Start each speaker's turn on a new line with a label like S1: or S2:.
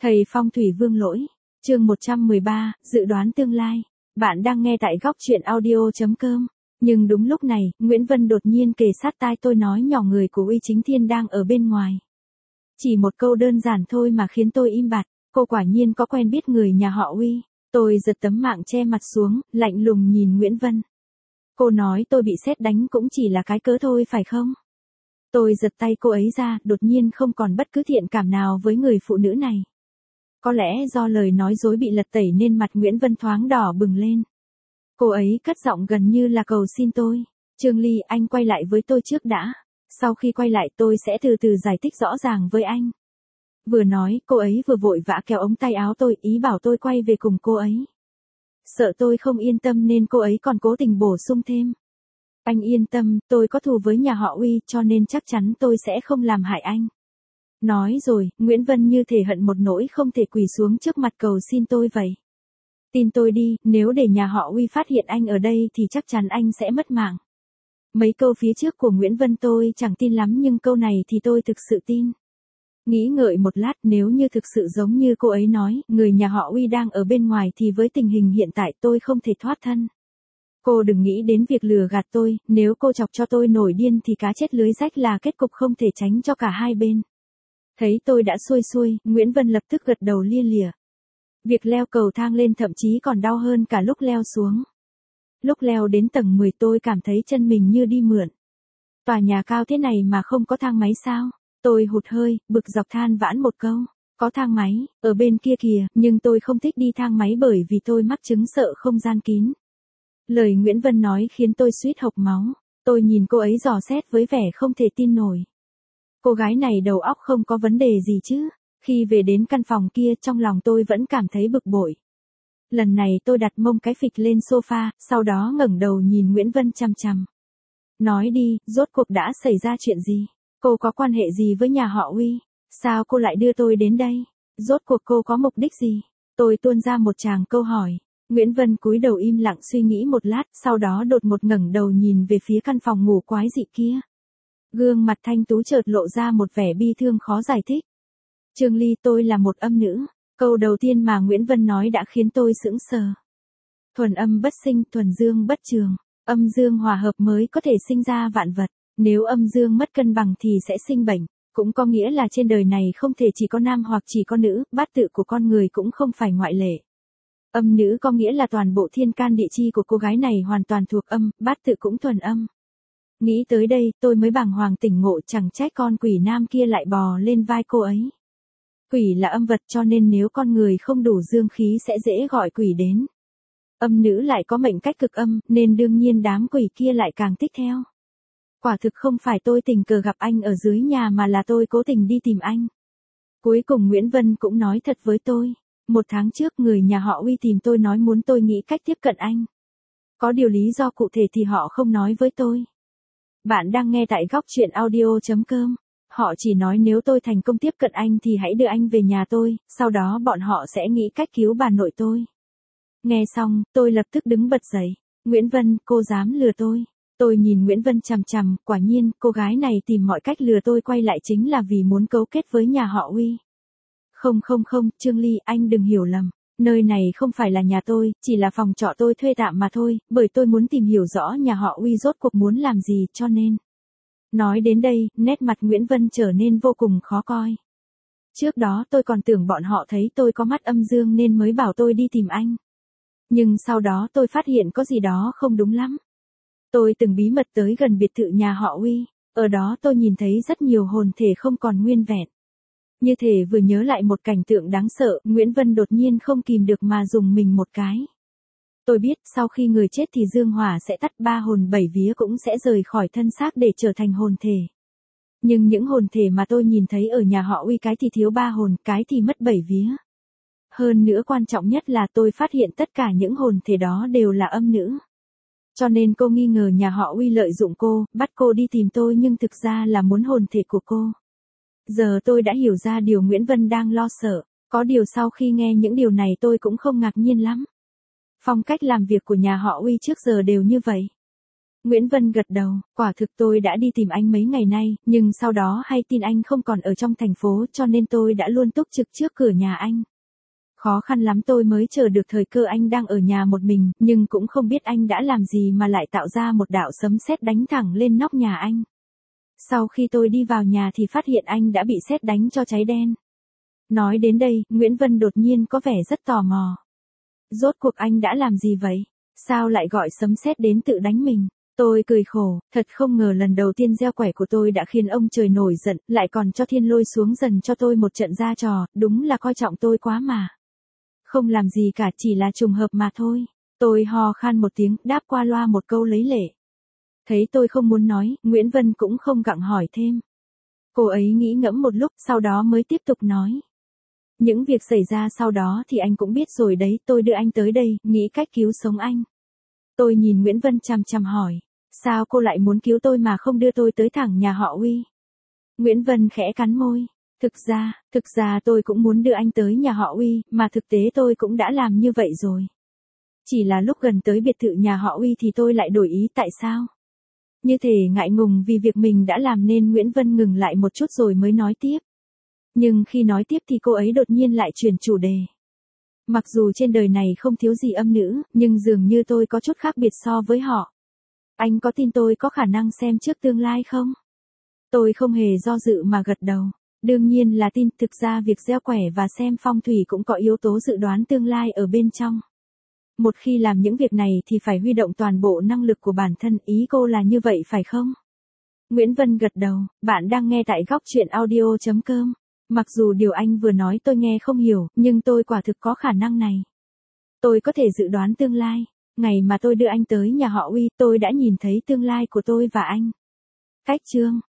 S1: Thầy Phong thủy Vương Lỗi, chương 113, dự đoán tương lai. Bạn đang nghe tại góc truyện audio.com. Nhưng đúng lúc này, Nguyễn Vân đột nhiên kề sát tai tôi nói nhỏ người của Uy Chính Thiên đang ở bên ngoài. Chỉ một câu đơn giản thôi mà khiến tôi im bặt, cô quả nhiên có quen biết người nhà họ Uy. Tôi giật tấm mạng che mặt xuống, lạnh lùng nhìn Nguyễn Vân. Cô nói tôi bị sét đánh cũng chỉ là cái cớ thôi phải không? Tôi giật tay cô ấy ra, đột nhiên không còn bất cứ thiện cảm nào với người phụ nữ này. Có lẽ do lời nói dối bị lật tẩy nên mặt Nguyễn Vân thoáng đỏ bừng lên. Cô ấy cất giọng gần như là cầu xin tôi. Trương Ly, anh quay lại với tôi trước đã. Sau khi quay lại tôi sẽ từ từ giải thích rõ ràng với anh. Vừa nói, cô ấy vừa vội vã kéo ống tay áo tôi, ý bảo tôi quay về cùng cô ấy. Sợ tôi không yên tâm nên cô ấy còn cố tình bổ sung thêm. Anh yên tâm, tôi có thù với nhà họ Uy cho nên chắc chắn tôi sẽ không làm hại anh. Nói rồi, Nguyễn Vân như thể hận một nỗi không thể quỳ xuống trước mặt cầu xin tôi vậy. Tin tôi đi, nếu để nhà họ Uy phát hiện anh ở đây thì chắc chắn anh sẽ mất mạng. Mấy câu phía trước của Nguyễn Vân tôi chẳng tin lắm nhưng câu này thì tôi thực sự tin. Nghĩ ngợi một lát, nếu như thực sự giống như cô ấy nói, người nhà họ Uy đang ở bên ngoài thì với tình hình hiện tại tôi không thể thoát thân. Cô đừng nghĩ đến việc lừa gạt tôi, nếu cô chọc cho tôi nổi điên thì cá chết lưới rách là kết cục không thể tránh cho cả hai bên. Thấy tôi đã xuôi xuôi, Nguyễn Vân lập tức gật đầu lia lịa. Việc leo cầu thang lên thậm chí còn đau hơn cả lúc leo xuống. Lúc leo đến tầng 10 tôi cảm thấy chân mình như đi mượn. Tòa nhà cao thế này mà không có thang máy sao? Tôi hụt hơi, bực dọc than vãn một câu. Có thang máy, ở bên kia kìa, nhưng tôi không thích đi thang máy bởi vì tôi mắc chứng sợ không gian kín. Lời Nguyễn Vân nói khiến tôi suýt hộc máu. Tôi nhìn cô ấy dò xét với vẻ không thể tin nổi. Cô gái này đầu óc không có vấn đề gì chứ. Khi về đến căn phòng kia trong lòng tôi vẫn cảm thấy bực bội. Lần này tôi đặt mông cái phịch lên sofa, sau đó ngẩng đầu nhìn Nguyễn Vân chằm chằm. Nói đi, rốt cuộc đã xảy ra chuyện gì? Cô có quan hệ gì với nhà họ Uy? Sao cô lại đưa tôi đến đây? Rốt cuộc cô có mục đích gì? Tôi tuôn ra một tràng câu hỏi. Nguyễn Vân cúi đầu im lặng suy nghĩ một lát, sau đó đột ngột ngẩng đầu nhìn về phía căn phòng ngủ quái dị kia. Gương mặt thanh tú chợt lộ ra một vẻ bi thương khó giải thích. Trương Ly, tôi là một âm nữ. Câu đầu tiên mà Nguyễn Vân nói đã khiến tôi sững sờ. Thuần âm bất sinh, thuần dương bất trường. Âm dương hòa hợp mới có thể sinh ra vạn vật. Nếu âm dương mất cân bằng thì sẽ sinh bệnh. Cũng có nghĩa là trên đời này không thể chỉ có nam hoặc chỉ có nữ, bát tự của con người cũng không phải ngoại lệ. Âm nữ có nghĩa là toàn bộ thiên can địa chi của cô gái này hoàn toàn thuộc âm, bát tự cũng thuần âm. Nghĩ tới đây, tôi mới bàng hoàng tỉnh ngộ, chẳng trách con quỷ nam kia lại bò lên vai cô ấy. Quỷ là âm vật cho nên nếu con người không đủ dương khí sẽ dễ gọi quỷ đến. Âm nữ lại có mệnh cách cực âm, nên đương nhiên đám quỷ kia lại càng thích theo. Quả thực không phải tôi tình cờ gặp anh ở dưới nhà mà là tôi cố tình đi tìm anh. Cuối cùng Nguyễn Vân cũng nói thật với tôi. 1 tháng trước người nhà họ Uy tìm tôi nói muốn tôi nghĩ cách tiếp cận anh. Có điều lý do cụ thể thì họ không nói với tôi. Bạn đang nghe tại góc truyện audio.com. Họ chỉ nói nếu tôi thành công tiếp cận anh thì hãy đưa anh về nhà tôi, sau đó bọn họ sẽ nghĩ cách cứu bà nội tôi. Nghe xong, tôi lập tức đứng bật dậy. Nguyễn Vân, cô dám lừa tôi. Tôi nhìn Nguyễn Vân chằm chằm, quả nhiên, cô gái này tìm mọi cách lừa tôi quay lại chính là vì muốn cấu kết với nhà họ Uy. Không, Trương Ly, anh đừng hiểu lầm. Nơi này không phải là nhà tôi, chỉ là phòng trọ tôi thuê tạm mà thôi, bởi tôi muốn tìm hiểu rõ nhà họ Uy rốt cuộc muốn làm gì cho nên. Nói đến đây, nét mặt Nguyễn Vân trở nên vô cùng khó coi. Trước đó tôi còn tưởng bọn họ thấy tôi có mắt âm dương nên mới bảo tôi đi tìm anh. Nhưng sau đó tôi phát hiện có gì đó không đúng lắm. Tôi từng bí mật tới gần biệt thự nhà họ Uy, ở đó tôi nhìn thấy rất nhiều hồn thể không còn nguyên vẹn. Như thể vừa nhớ lại một cảnh tượng đáng sợ, Nguyễn Vân đột nhiên không kìm được mà dùng mình một cái. Tôi biết sau khi người chết thì dương hỏa sẽ tắt, 3 hồn 7 vía cũng sẽ rời khỏi thân xác để trở thành hồn thể. Nhưng những hồn thể mà tôi nhìn thấy ở nhà họ Uy cái thì thiếu 3 hồn, cái thì mất 7 vía. Hơn nữa quan trọng nhất là tôi phát hiện tất cả những hồn thể đó đều là âm nữ. Cho nên cô nghi ngờ nhà họ Uy lợi dụng cô, bắt cô đi tìm tôi nhưng thực ra là muốn hồn thể của cô. Giờ tôi đã hiểu ra điều Nguyễn Vân đang lo sợ, có điều sau khi nghe những điều này tôi cũng không ngạc nhiên lắm. Phong cách làm việc của nhà họ Uy trước giờ đều như vậy. Nguyễn Vân gật đầu, quả thực tôi đã đi tìm anh mấy ngày nay, nhưng sau đó hay tin anh không còn ở trong thành phố cho nên tôi đã luôn túc trực trước cửa nhà anh. Khó khăn lắm tôi mới chờ được thời cơ anh đang ở nhà một mình, nhưng cũng không biết anh đã làm gì mà lại tạo ra một đạo sấm sét đánh thẳng lên nóc nhà anh. Sau khi tôi đi vào nhà thì phát hiện anh đã bị sét đánh cho cháy đen. Nói đến đây, Nguyễn Vân đột nhiên có vẻ rất tò mò. Rốt cuộc anh đã làm gì vậy? Sao lại gọi sấm sét đến tự đánh mình? Tôi cười khổ, thật không ngờ lần đầu tiên gieo quẻ của tôi đã khiến ông trời nổi giận, lại còn cho thiên lôi xuống dần cho tôi một trận ra trò, đúng là coi trọng tôi quá mà. Không làm gì cả, chỉ là trùng hợp mà thôi. Tôi ho khan một tiếng, đáp qua loa một câu lấy lệ. Thấy tôi không muốn nói, Nguyễn Vân cũng không gặng hỏi thêm. Cô ấy nghĩ ngẫm một lúc, sau đó mới tiếp tục nói. Những việc xảy ra sau đó thì anh cũng biết rồi đấy, tôi đưa anh tới đây, nghĩ cách cứu sống anh. Tôi nhìn Nguyễn Vân chằm chằm hỏi. Sao cô lại muốn cứu tôi mà không đưa tôi tới thẳng nhà họ Uy? Nguyễn Vân khẽ cắn môi. Thực ra tôi cũng muốn đưa anh tới nhà họ Uy, mà thực tế tôi cũng đã làm như vậy rồi. Chỉ là lúc gần tới biệt thự nhà họ Uy thì tôi lại đổi ý, tại sao? Như thể ngại ngùng vì việc mình đã làm nên Nguyễn Vân ngừng lại một chút rồi mới nói tiếp. Nhưng khi nói tiếp thì cô ấy đột nhiên lại chuyển chủ đề. Mặc dù trên đời này không thiếu gì âm nữ, nhưng dường như tôi có chút khác biệt so với họ. Anh có tin tôi có khả năng xem trước tương lai không? Tôi không hề do dự mà gật đầu. Đương nhiên là tin, thực ra việc gieo quẻ và xem phong thủy cũng có yếu tố dự đoán tương lai ở bên trong. Một khi làm những việc này thì phải huy động toàn bộ năng lực của bản thân, ý cô là như vậy phải không? Nguyễn Vân gật đầu, bạn đang nghe tại góc truyện audio.com. Mặc dù điều anh vừa nói tôi nghe không hiểu, nhưng tôi quả thực có khả năng này. Tôi có thể dự đoán tương lai. Ngày mà tôi đưa anh tới nhà họ Uy, tôi đã nhìn thấy tương lai của tôi và anh. Cách chương